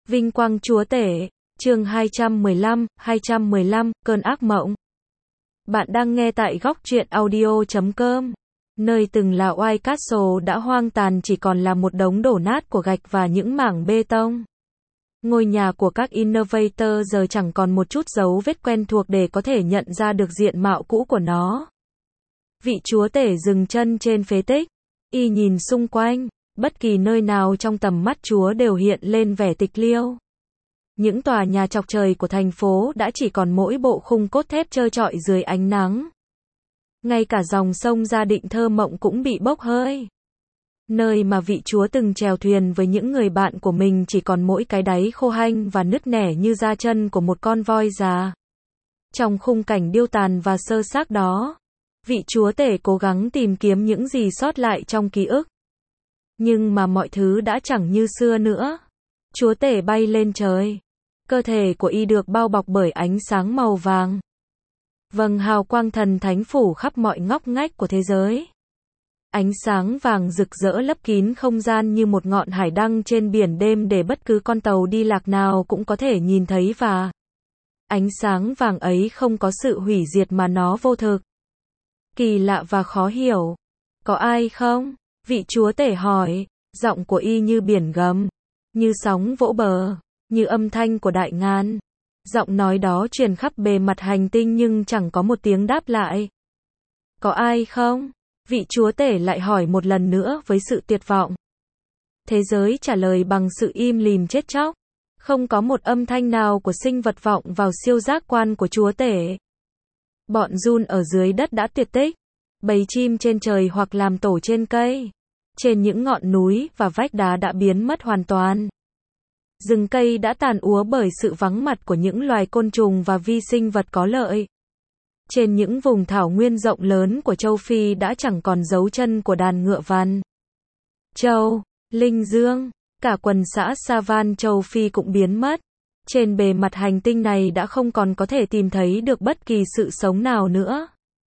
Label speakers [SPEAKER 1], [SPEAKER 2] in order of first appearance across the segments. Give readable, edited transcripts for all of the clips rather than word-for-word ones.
[SPEAKER 1] Vinh quang Chúa Tể, chương 215, Cơn ác mộng. Bạn đang nghe tại góc truyện audio.com. Nơi từng là White Castle đã hoang tàn chỉ còn là một đống đổ nát của gạch và những mảng bê tông. Ngôi nhà của các Innovator giờ chẳng còn một chút dấu vết quen thuộc để có thể nhận ra được diện mạo cũ của nó. Vị Chúa Tể dừng chân trên phế tích. Y nhìn xung quanh. Bất kỳ nơi nào trong tầm mắt Chúa đều hiện lên vẻ tịch liêu. Những tòa nhà chọc trời của thành phố đã chỉ còn mỗi bộ khung cốt thép trơ trọi dưới ánh nắng. Ngay cả dòng sông Gia Định thơ mộng cũng bị bốc hơi. Nơi mà vị Chúa từng chèo thuyền với những người bạn của mình chỉ còn mỗi cái đáy khô hanh và nứt nẻ như da chân của một con voi già. Trong khung cảnh điêu tàn và sơ xác đó, vị Chúa Tể cố gắng tìm kiếm những gì sót lại trong ký ức. Nhưng mà mọi thứ đã chẳng như xưa nữa. Chúa Tể bay lên trời. Cơ thể của y được bao bọc bởi ánh sáng màu vàng. Vầng hào quang thần thánh phủ khắp mọi ngóc ngách của thế giới. Ánh sáng vàng rực rỡ lấp kín không gian như một ngọn hải đăng trên biển đêm để bất cứ con tàu đi lạc nào cũng có thể nhìn thấy và ánh sáng vàng ấy không có sự hủy diệt mà nó vô thực. Kỳ lạ và khó hiểu. Có ai không? Vị Chúa Tể hỏi, giọng của y như biển gầm, như sóng vỗ bờ, như âm thanh của đại ngàn. Giọng nói đó truyền khắp bề mặt hành tinh nhưng chẳng có một tiếng đáp lại. Có ai không? Vị Chúa Tể lại hỏi một lần nữa với sự tuyệt vọng. Thế giới trả lời bằng sự im lìm chết chóc. Không có một âm thanh nào của sinh vật vọng vào siêu giác quan của Chúa Tể. Bọn giun ở dưới đất đã tuyệt tích. Bầy chim trên trời hoặc làm tổ trên cây. Trên những ngọn núi và vách đá đã biến mất hoàn toàn. Rừng cây đã tàn úa bởi sự vắng mặt của những loài côn trùng và vi sinh vật có lợi. Trên những vùng thảo nguyên rộng lớn của châu Phi đã chẳng còn dấu chân của đàn ngựa vằn. Châu, Linh Dương, cả quần xã Savan châu Phi cũng biến mất. Trên bề mặt hành tinh này đã không còn có thể tìm thấy được bất kỳ sự sống nào nữa.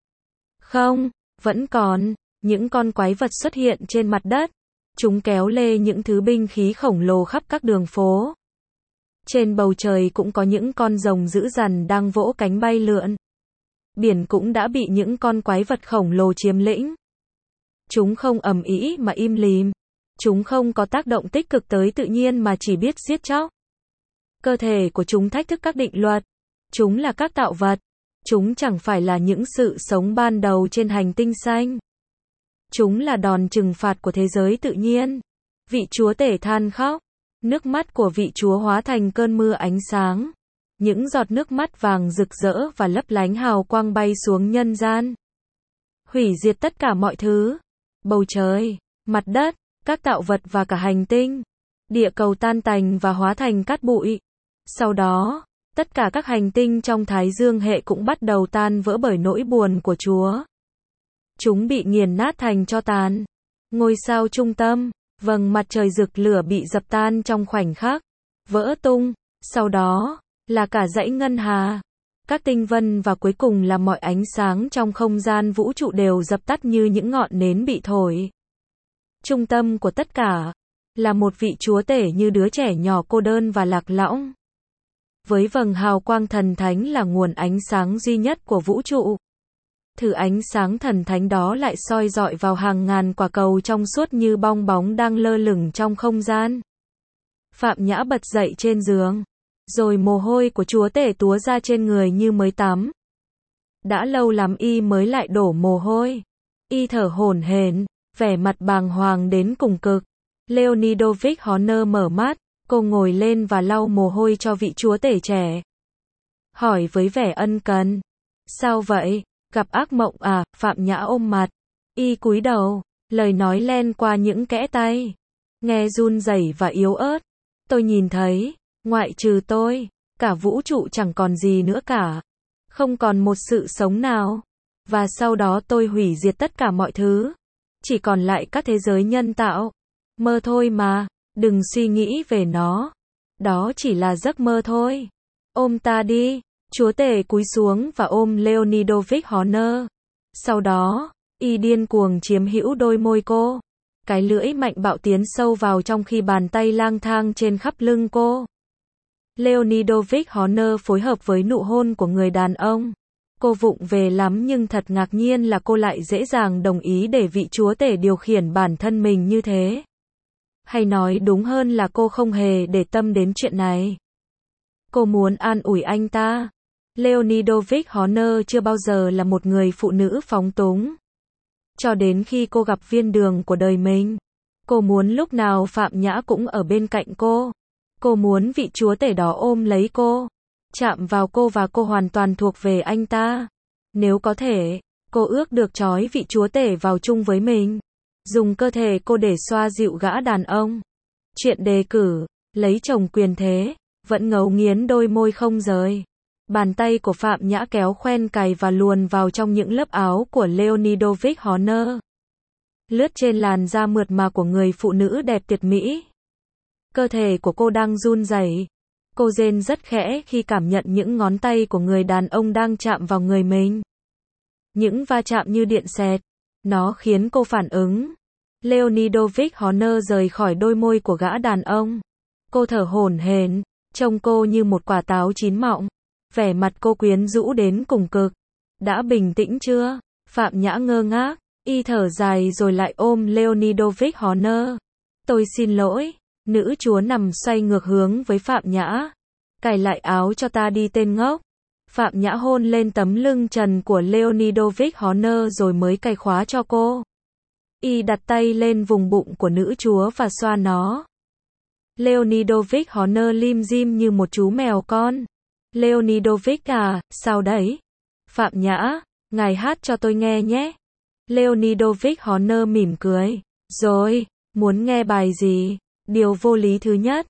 [SPEAKER 1] Không, vẫn còn. Những con quái vật xuất hiện trên mặt đất. Chúng kéo lê những thứ binh khí khổng lồ khắp các đường phố. Trên bầu trời cũng có những con rồng dữ dằn đang vỗ cánh bay lượn. Biển cũng đã bị những con quái vật khổng lồ chiếm lĩnh. Chúng không ầm ĩ mà im lìm. Chúng không có tác động tích cực tới tự nhiên mà chỉ biết giết chóc. Cơ thể của chúng thách thức các định luật. Chúng là các tạo vật. Chúng chẳng phải là những sự sống ban đầu trên hành tinh xanh. Chúng là đòn trừng phạt của thế giới tự nhiên. Vị Chúa Tể than khóc. Nước mắt của vị Chúa hóa thành cơn mưa ánh sáng. Những giọt nước mắt vàng rực rỡ và lấp lánh hào quang bay xuống nhân gian. Hủy diệt tất cả mọi thứ. Bầu trời, mặt đất, các tạo vật và cả hành tinh. Địa cầu tan tành và hóa thành cát bụi. Sau đó, tất cả các hành tinh trong Thái Dương hệ cũng bắt đầu tan vỡ bởi nỗi buồn của Chúa. Chúng bị nghiền nát thành tro tàn. Ngôi sao trung tâm, vầng mặt trời rực lửa bị dập tan trong khoảnh khắc. Vỡ tung. Sau đó, là cả dãy ngân hà. Các tinh vân và cuối cùng là mọi ánh sáng trong không gian vũ trụ đều dập tắt như những ngọn nến bị thổi. Trung tâm của tất cả, là một vị Chúa Tể như đứa trẻ nhỏ cô đơn và lạc lõng. Với vầng hào quang thần thánh là nguồn ánh sáng duy nhất của vũ trụ. Thứ ánh sáng thần thánh đó lại soi rọi vào hàng ngàn quả cầu trong suốt như bong bóng đang lơ lửng trong không gian. Phạm Nhã bật dậy trên giường. Rồi mồ hôi của Chúa Tể túa ra trên người như mới tắm. Đã lâu lắm y mới lại đổ mồ hôi. Y thở hổn hển, vẻ mặt bàng hoàng đến cùng cực. Leonidovich Horner mở mắt, cô ngồi lên và lau mồ hôi cho vị Chúa Tể trẻ. Hỏi với vẻ ân cần. Sao vậy? Gặp ác mộng à? Phạm Nhã ôm mặt. Y cúi đầu, lời nói len qua những kẽ tay. Nghe run rẩy và yếu ớt. Tôi nhìn thấy, ngoại trừ tôi, cả vũ trụ chẳng còn gì nữa cả. Không còn một sự sống nào. Và sau đó tôi hủy diệt tất cả mọi thứ. Chỉ còn lại các thế giới nhân tạo. Mơ thôi mà, đừng suy nghĩ về nó. Đó chỉ là giấc mơ thôi. Ôm ta đi. Chúa Tể cúi xuống và ôm Leonidovich Horner. Sau đó, y điên cuồng chiếm hữu đôi môi cô. Cái lưỡi mạnh bạo tiến sâu vào trong khi bàn tay lang thang trên khắp lưng cô. Leonidovich Horner phối hợp với nụ hôn của người đàn ông. Cô vụng về lắm nhưng thật ngạc nhiên là cô lại dễ dàng đồng ý để vị chúa tể điều khiển bản thân mình như thế. Hay nói đúng hơn là cô không hề để tâm đến chuyện này. Cô muốn an ủi anh ta. Leonidovich Horner chưa bao giờ là một người phụ nữ phóng túng. Cho đến khi cô gặp viên đường của đời mình, cô muốn lúc nào Phạm Nhã cũng ở bên cạnh cô. Cô muốn vị chúa tể đó ôm lấy cô, chạm vào cô và cô hoàn toàn thuộc về anh ta. Nếu có thể, cô ước được trói vị chúa tể vào chung với mình. Dùng cơ thể cô để xoa dịu gã đàn ông. Chuyện đề cử, lấy chồng quyền thế, vẫn ngấu nghiến đôi môi không rời. Bàn tay của Phạm Nhã kéo khoen cài và luồn vào trong những lớp áo của Leonidovich Horner. Lướt trên làn da mượt mà của người phụ nữ đẹp tuyệt mỹ. Cơ thể của cô đang run rẩy. Cô rên rất khẽ khi cảm nhận những ngón tay của người đàn ông đang chạm vào người mình. Những va chạm như điện xẹt. Nó khiến cô phản ứng. Leonidovich Horner rời khỏi đôi môi của gã đàn ông. Cô thở hổn hển, trông cô như một quả táo chín mọng. Vẻ mặt cô quyến rũ đến cùng cực. Đã bình tĩnh chưa? Phạm Nhã ngơ ngác, y thở dài rồi lại ôm Leonidovich Horner. Tôi xin lỗi. Nữ chúa nằm xoay ngược hướng với Phạm Nhã. Cài lại áo cho ta đi tên ngốc. Phạm Nhã hôn lên tấm lưng trần của Leonidovich Horner rồi mới cài khóa cho cô. Y đặt tay lên vùng bụng của nữ chúa và xoa nó. Leonidovich Horner lim dim như một chú mèo con. Leonidovich à, sao đấy? Phạm Nhã, ngài hát cho tôi nghe nhé. Leonidovich Horner mỉm cười. Rồi, muốn nghe bài gì? Điều vô lý thứ nhất.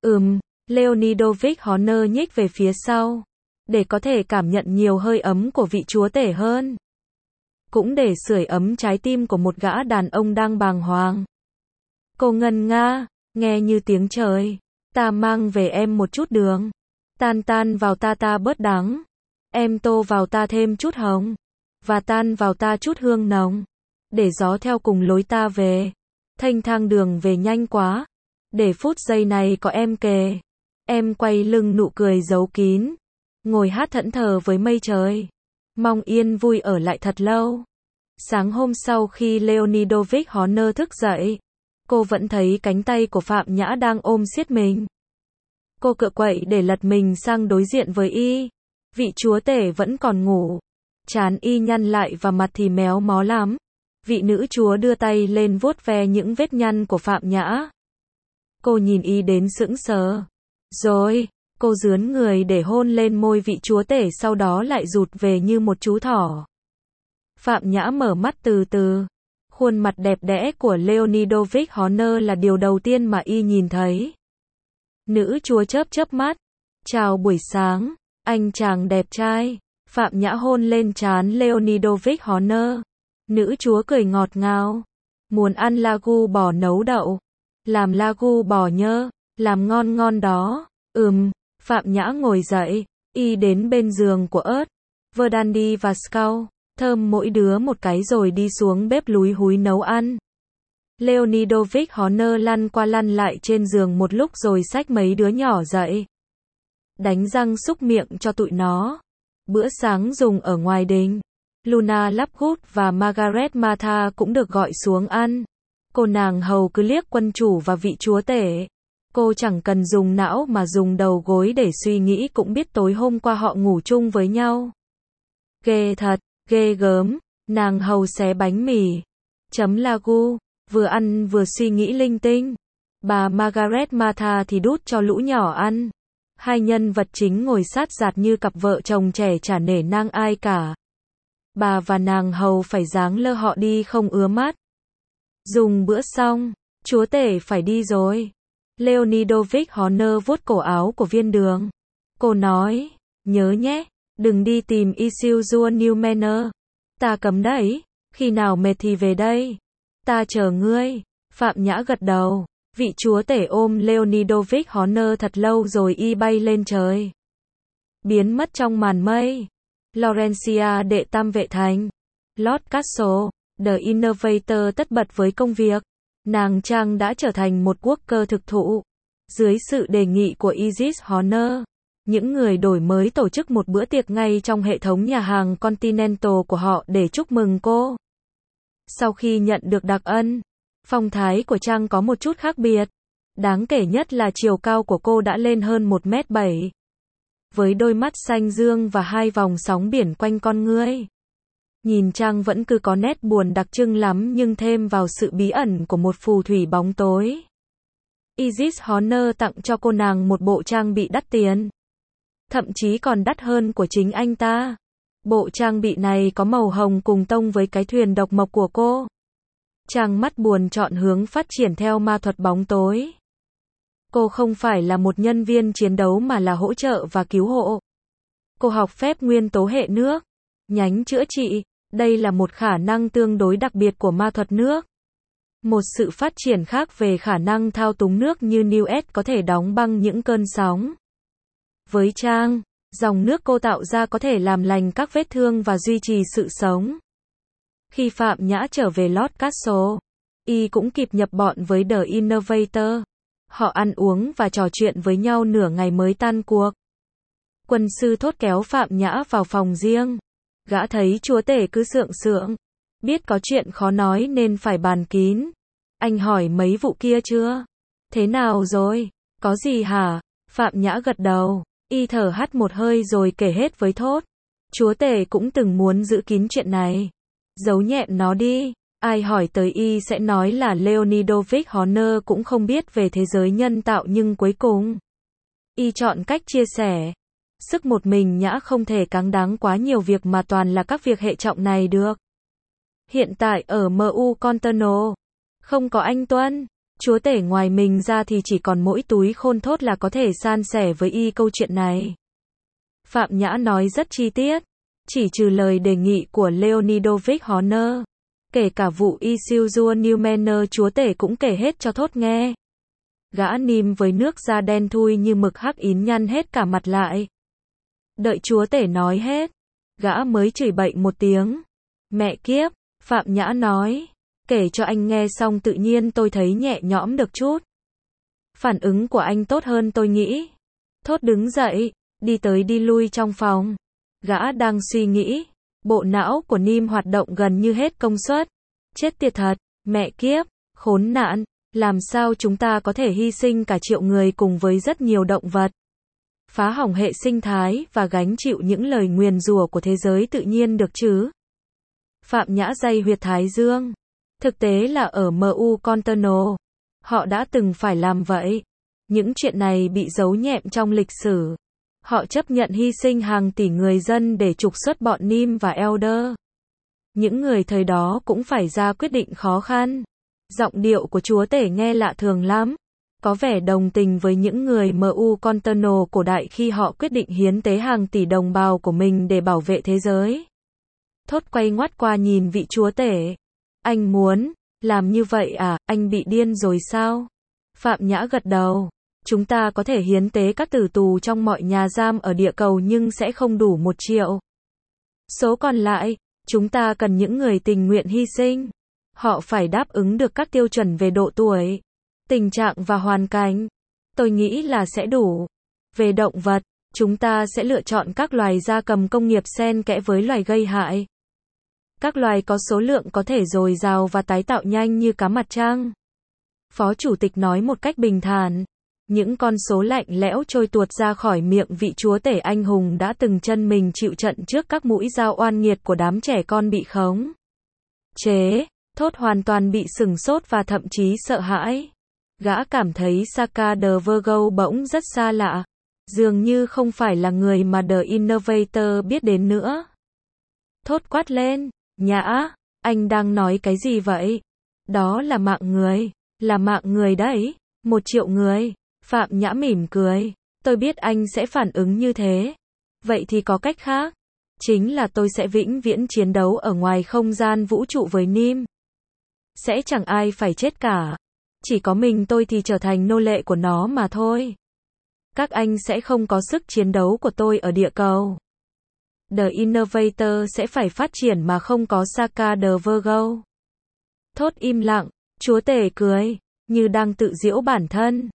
[SPEAKER 1] Leonidovich Horner nhích về phía sau. Để có thể cảm nhận nhiều hơi ấm của vị chúa tể hơn. Cũng để sưởi ấm trái tim của một gã đàn ông đang bàng hoàng. Cô ngân nga, nghe như tiếng trời. Ta mang về em một chút đường. Tan tan vào ta ta bớt đắng. Em tô vào ta thêm chút hồng. Và tan vào ta chút hương nồng. Để gió theo cùng lối ta về. Thanh thang đường về nhanh quá. Để phút giây này có em kề. Em quay lưng nụ cười giấu kín. Ngồi hát thẫn thờ với mây trời. Mong yên vui ở lại thật lâu. Sáng hôm sau khi Leonidovich Horner thức dậy, cô vẫn thấy cánh tay của Phạm Nhã đang ôm siết mình. Cô cựa quậy để lật mình sang đối diện với y. Vị chúa tể vẫn còn ngủ. Trán y nhăn lại và mặt thì méo mó lắm. Vị nữ chúa đưa tay lên vuốt ve những vết nhăn của Phạm Nhã. Cô nhìn y đến sững sờ. Rồi, cô rướn người để hôn lên môi vị chúa tể, sau đó lại rụt về như một chú thỏ. Phạm Nhã mở mắt từ từ. Khuôn mặt đẹp đẽ của Leonidovich Horner là điều đầu tiên mà y nhìn thấy. Nữ chúa chớp chớp mắt. Chào buổi sáng, anh chàng đẹp trai. Phạm Nhã hôn lên trán Leonidovich Horner. Nữ chúa cười ngọt ngào. Muốn ăn lagu bò nấu đậu. Làm lagu bò nhớ. Làm ngon ngon đó. Phạm Nhã ngồi dậy. Y đến bên giường của ớt, Verdandi và Scout. Thơm mỗi đứa một cái rồi đi xuống bếp lúi húi nấu ăn. Leonidovich Horner lăn qua lăn lại trên giường một lúc rồi xách mấy đứa nhỏ dậy. Đánh răng súc miệng cho tụi nó. Bữa sáng dùng ở ngoài đình. Luna Lovegood và Margaret Martha cũng được gọi xuống ăn. Cô nàng hầu cứ liếc quân chủ và vị chúa tể. Cô chẳng cần dùng não mà dùng đầu gối để suy nghĩ cũng biết tối hôm qua họ ngủ chung với nhau. Ghê thật, ghê gớm. Nàng hầu xé bánh mì. Chấm lagu. Vừa ăn vừa suy nghĩ linh tinh. Bà Margaret Martha thì đút cho lũ nhỏ ăn. Hai nhân vật chính ngồi sát giạt như cặp vợ chồng trẻ chả nể nang ai cả. Bà và nàng hầu phải dáng lơ họ đi không ứa mắt. Dùng bữa xong, chúa tể phải đi rồi. Leonidovich Horner vuốt cổ áo của viên đường. Cô nói, nhớ nhé, đừng đi tìm Isildur New Manor. Ta cấm đấy, khi nào mệt thì về đây. Ta chờ ngươi. Phạm Nhã gật đầu. Vị chúa tể ôm Leonidovich Horner thật lâu rồi y bay lên trời. Biến mất trong màn mây. Laurencia đệ tam vệ thành. Lord Castle, The Innovator tất bật với công việc. Nàng Trang đã trở thành một quốc cơ thực thụ. Dưới sự đề nghị của Isis Horner, những người đổi mới tổ chức một bữa tiệc ngay trong hệ thống nhà hàng Continental của họ để chúc mừng cô. Sau khi nhận được đặc ân, phong thái của Trang có một chút khác biệt. Đáng kể nhất là chiều cao của cô đã lên hơn 1m7. Với đôi mắt xanh dương và hai vòng sóng biển quanh con ngươi. Nhìn Trang vẫn cứ có nét buồn đặc trưng lắm nhưng thêm vào sự bí ẩn của một phù thủy bóng tối. Isis Horner tặng cho cô nàng một bộ trang bị đắt tiền. Thậm chí còn đắt hơn của chính anh ta. Bộ trang bị này có màu hồng cùng tông với cái thuyền độc mộc của cô. Trang mắt buồn chọn hướng phát triển theo ma thuật bóng tối. Cô không phải là một nhân viên chiến đấu mà là hỗ trợ và cứu hộ. Cô học phép nguyên tố hệ nước, nhánh chữa trị. Đây là một khả năng tương đối đặc biệt của ma thuật nước. Một sự phát triển khác về khả năng thao túng nước như Newt có thể đóng băng những cơn sóng. Với Trang, dòng nước cô tạo ra có thể làm lành các vết thương và duy trì sự sống. Khi Phạm Nhã trở về Lord Castle, y cũng kịp nhập bọn với The Innovator. Họ ăn uống và trò chuyện với nhau nửa ngày mới tan cuộc. Quân sư Thốt kéo Phạm Nhã vào phòng riêng. Gã thấy chúa tể cứ sượng sượng. Biết có chuyện khó nói nên phải bàn kín. Anh hỏi mấy vụ kia chưa? Thế nào rồi? Có gì hả? Phạm Nhã gật đầu. Y thở hắt một hơi rồi kể hết với Thốt. Chúa tể cũng từng muốn giữ kín chuyện này. Giấu nhẹm nó đi. Ai hỏi tới y sẽ nói là Leonidovich Horner cũng không biết về thế giới nhân tạo nhưng cuối cùng y chọn cách chia sẻ. Sức một mình Nhã không thể cáng đáng quá nhiều việc mà toàn là các việc hệ trọng này được. Hiện tại ở MU Continental, không có anh Tuân, chúa tể ngoài mình ra thì chỉ còn mỗi túi khôn Thốt là có thể san sẻ với y câu chuyện này. Phạm Nhã nói rất chi tiết, chỉ trừ lời đề nghị của Leonidovich Horner. Kể cả vụ Isildur New Manor chúa tể cũng kể hết cho Thốt nghe. Gã Nim với nước da đen thui như mực hắc ín nhăn hết cả mặt lại. Đợi chúa tể nói hết, gã mới chửi bậy một tiếng. Mẹ kiếp, Phạm Nhã nói. Kể cho anh nghe xong tự nhiên tôi thấy nhẹ nhõm được chút. Phản ứng của anh tốt hơn tôi nghĩ. Thốt đứng dậy, đi tới đi lui trong phòng. Gã đang suy nghĩ. Bộ não của Nim hoạt động gần như hết công suất. Chết tiệt thật, mẹ kiếp, khốn nạn, làm sao chúng ta có thể hy sinh cả triệu người cùng với rất nhiều động vật. Phá hỏng hệ sinh thái và gánh chịu những lời nguyền rủa của thế giới tự nhiên được chứ. Phạm Nhã day huyệt thái dương. Thực tế là ở MU Continental, họ đã từng phải làm vậy. Những chuyện này bị giấu nhẹm trong lịch sử. Họ chấp nhận hy sinh hàng tỷ người dân để trục xuất bọn Nim và Elder. Những người thời đó cũng phải ra quyết định khó khăn. Giọng điệu của chúa tể nghe lạ thường lắm. Có vẻ đồng tình với những người MU Continental cổ đại khi họ quyết định hiến tế hàng tỷ đồng bào của mình để bảo vệ thế giới. Thốt quay ngoắt qua nhìn vị chúa tể. Anh muốn làm như vậy à, anh bị điên rồi sao? Phạm Nhã gật đầu. Chúng ta có thể hiến tế các tử tù trong mọi nhà giam ở địa cầu nhưng sẽ không đủ 1 triệu. Số còn lại, chúng ta cần những người tình nguyện hy sinh. Họ phải đáp ứng được các tiêu chuẩn về độ tuổi, tình trạng và hoàn cảnh. Tôi nghĩ là sẽ đủ. Về động vật, chúng ta sẽ lựa chọn các loài gia cầm công nghiệp xen kẽ với loài gây hại. Các loài có số lượng có thể dồi dào và tái tạo nhanh như cá mặt trăng. Phó chủ tịch nói một cách bình thản. Những con số lạnh lẽo trôi tuột ra khỏi miệng vị chúa tể anh hùng đã từng chân mình chịu trận trước các mũi dao oan nghiệt của đám trẻ con bị khống chế. Thốt hoàn toàn bị sửng sốt và thậm chí sợ hãi. Gã cảm thấy Saka the Virgo bỗng rất xa lạ. Dường như không phải là người mà The Innovator biết đến nữa. Thốt quát lên. Nhã, anh đang nói cái gì vậy? Đó là mạng người. Là mạng người đấy. 1 triệu người. Phạm Nhã mỉm cười. Tôi biết anh sẽ phản ứng như thế. Vậy thì có cách khác. Chính là tôi sẽ vĩnh viễn chiến đấu ở ngoài không gian vũ trụ với Nim. Sẽ chẳng ai phải chết cả. Chỉ có mình tôi thì trở thành nô lệ của nó mà thôi. Các anh sẽ không có sức chiến đấu của tôi ở địa cầu. The Innovator sẽ phải phát triển mà không có Saka the Virgo. Thốt im lặng. Chúa tể cười. Như đang tự giễu bản thân.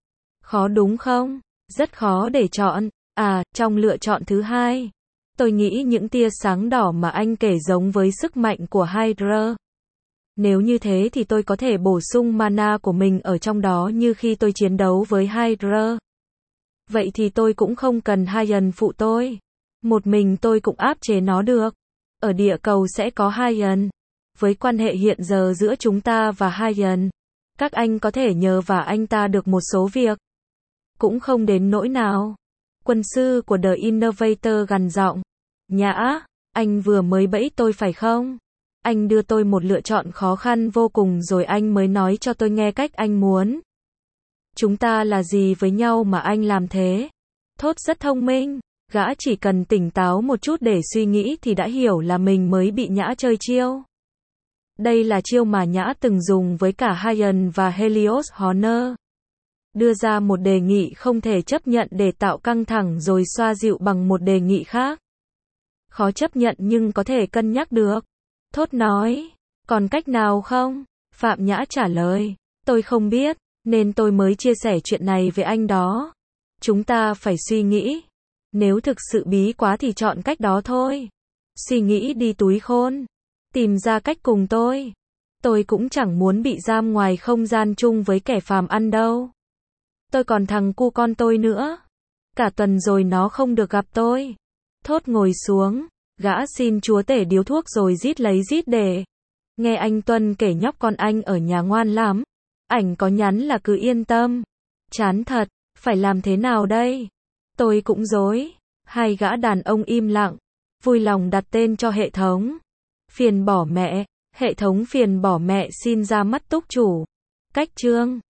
[SPEAKER 1] Khó đúng không? Rất khó để chọn. À, trong lựa chọn thứ hai, tôi nghĩ những tia sáng đỏ mà anh kể giống với sức mạnh của Hydra. Nếu như thế thì tôi có thể bổ sung mana của mình ở trong đó như khi tôi chiến đấu với Hydra. Vậy thì tôi cũng không cần Hyen phụ tôi. Một mình tôi cũng áp chế nó được. Ở địa cầu sẽ có Hyen. Với quan hệ hiện giờ giữa chúng ta và Hyen, các anh có thể nhờ vả anh ta được một số việc. Cũng không đến nỗi nào. Quân sư của The Innovator gằn giọng. Nhã, anh vừa mới bẫy tôi phải không? Anh đưa tôi một lựa chọn khó khăn vô cùng rồi anh mới nói cho tôi nghe cách anh muốn. Chúng ta là gì với nhau mà anh làm thế? Thốt rất thông minh. Gã chỉ cần tỉnh táo một chút để suy nghĩ thì đã hiểu là mình mới bị Nhã chơi chiêu. Đây là chiêu mà Nhã từng dùng với cả Hyen và Helios Honor. Đưa ra một đề nghị không thể chấp nhận để tạo căng thẳng rồi xoa dịu bằng một đề nghị khác. Khó chấp nhận nhưng có thể cân nhắc được. Thốt nói. Còn cách nào không? Phạm Nhã trả lời. Tôi không biết, nên tôi mới chia sẻ chuyện này với anh đó. Chúng ta phải suy nghĩ. Nếu thực sự bí quá thì chọn cách đó thôi. Suy nghĩ đi túi khôn. Tìm ra cách cùng tôi. Tôi cũng chẳng muốn bị giam ngoài không gian chung với kẻ phàm ăn đâu. Tôi còn thằng cu con tôi nữa. Cả tuần rồi nó không được gặp tôi. Thốt ngồi xuống. Gã xin chúa tể điếu thuốc rồi rít lấy rít để. Nghe anh Tuân kể nhóc con anh ở nhà ngoan lắm. Ảnh có nhắn là cứ yên tâm. Chán thật. Phải làm thế nào đây? Tôi cũng rối. Hai gã đàn ông im lặng. Vui lòng đặt tên cho hệ thống. Phiền bỏ mẹ. Hệ thống phiền bỏ mẹ xin ra mắt túc chủ. Cách chương.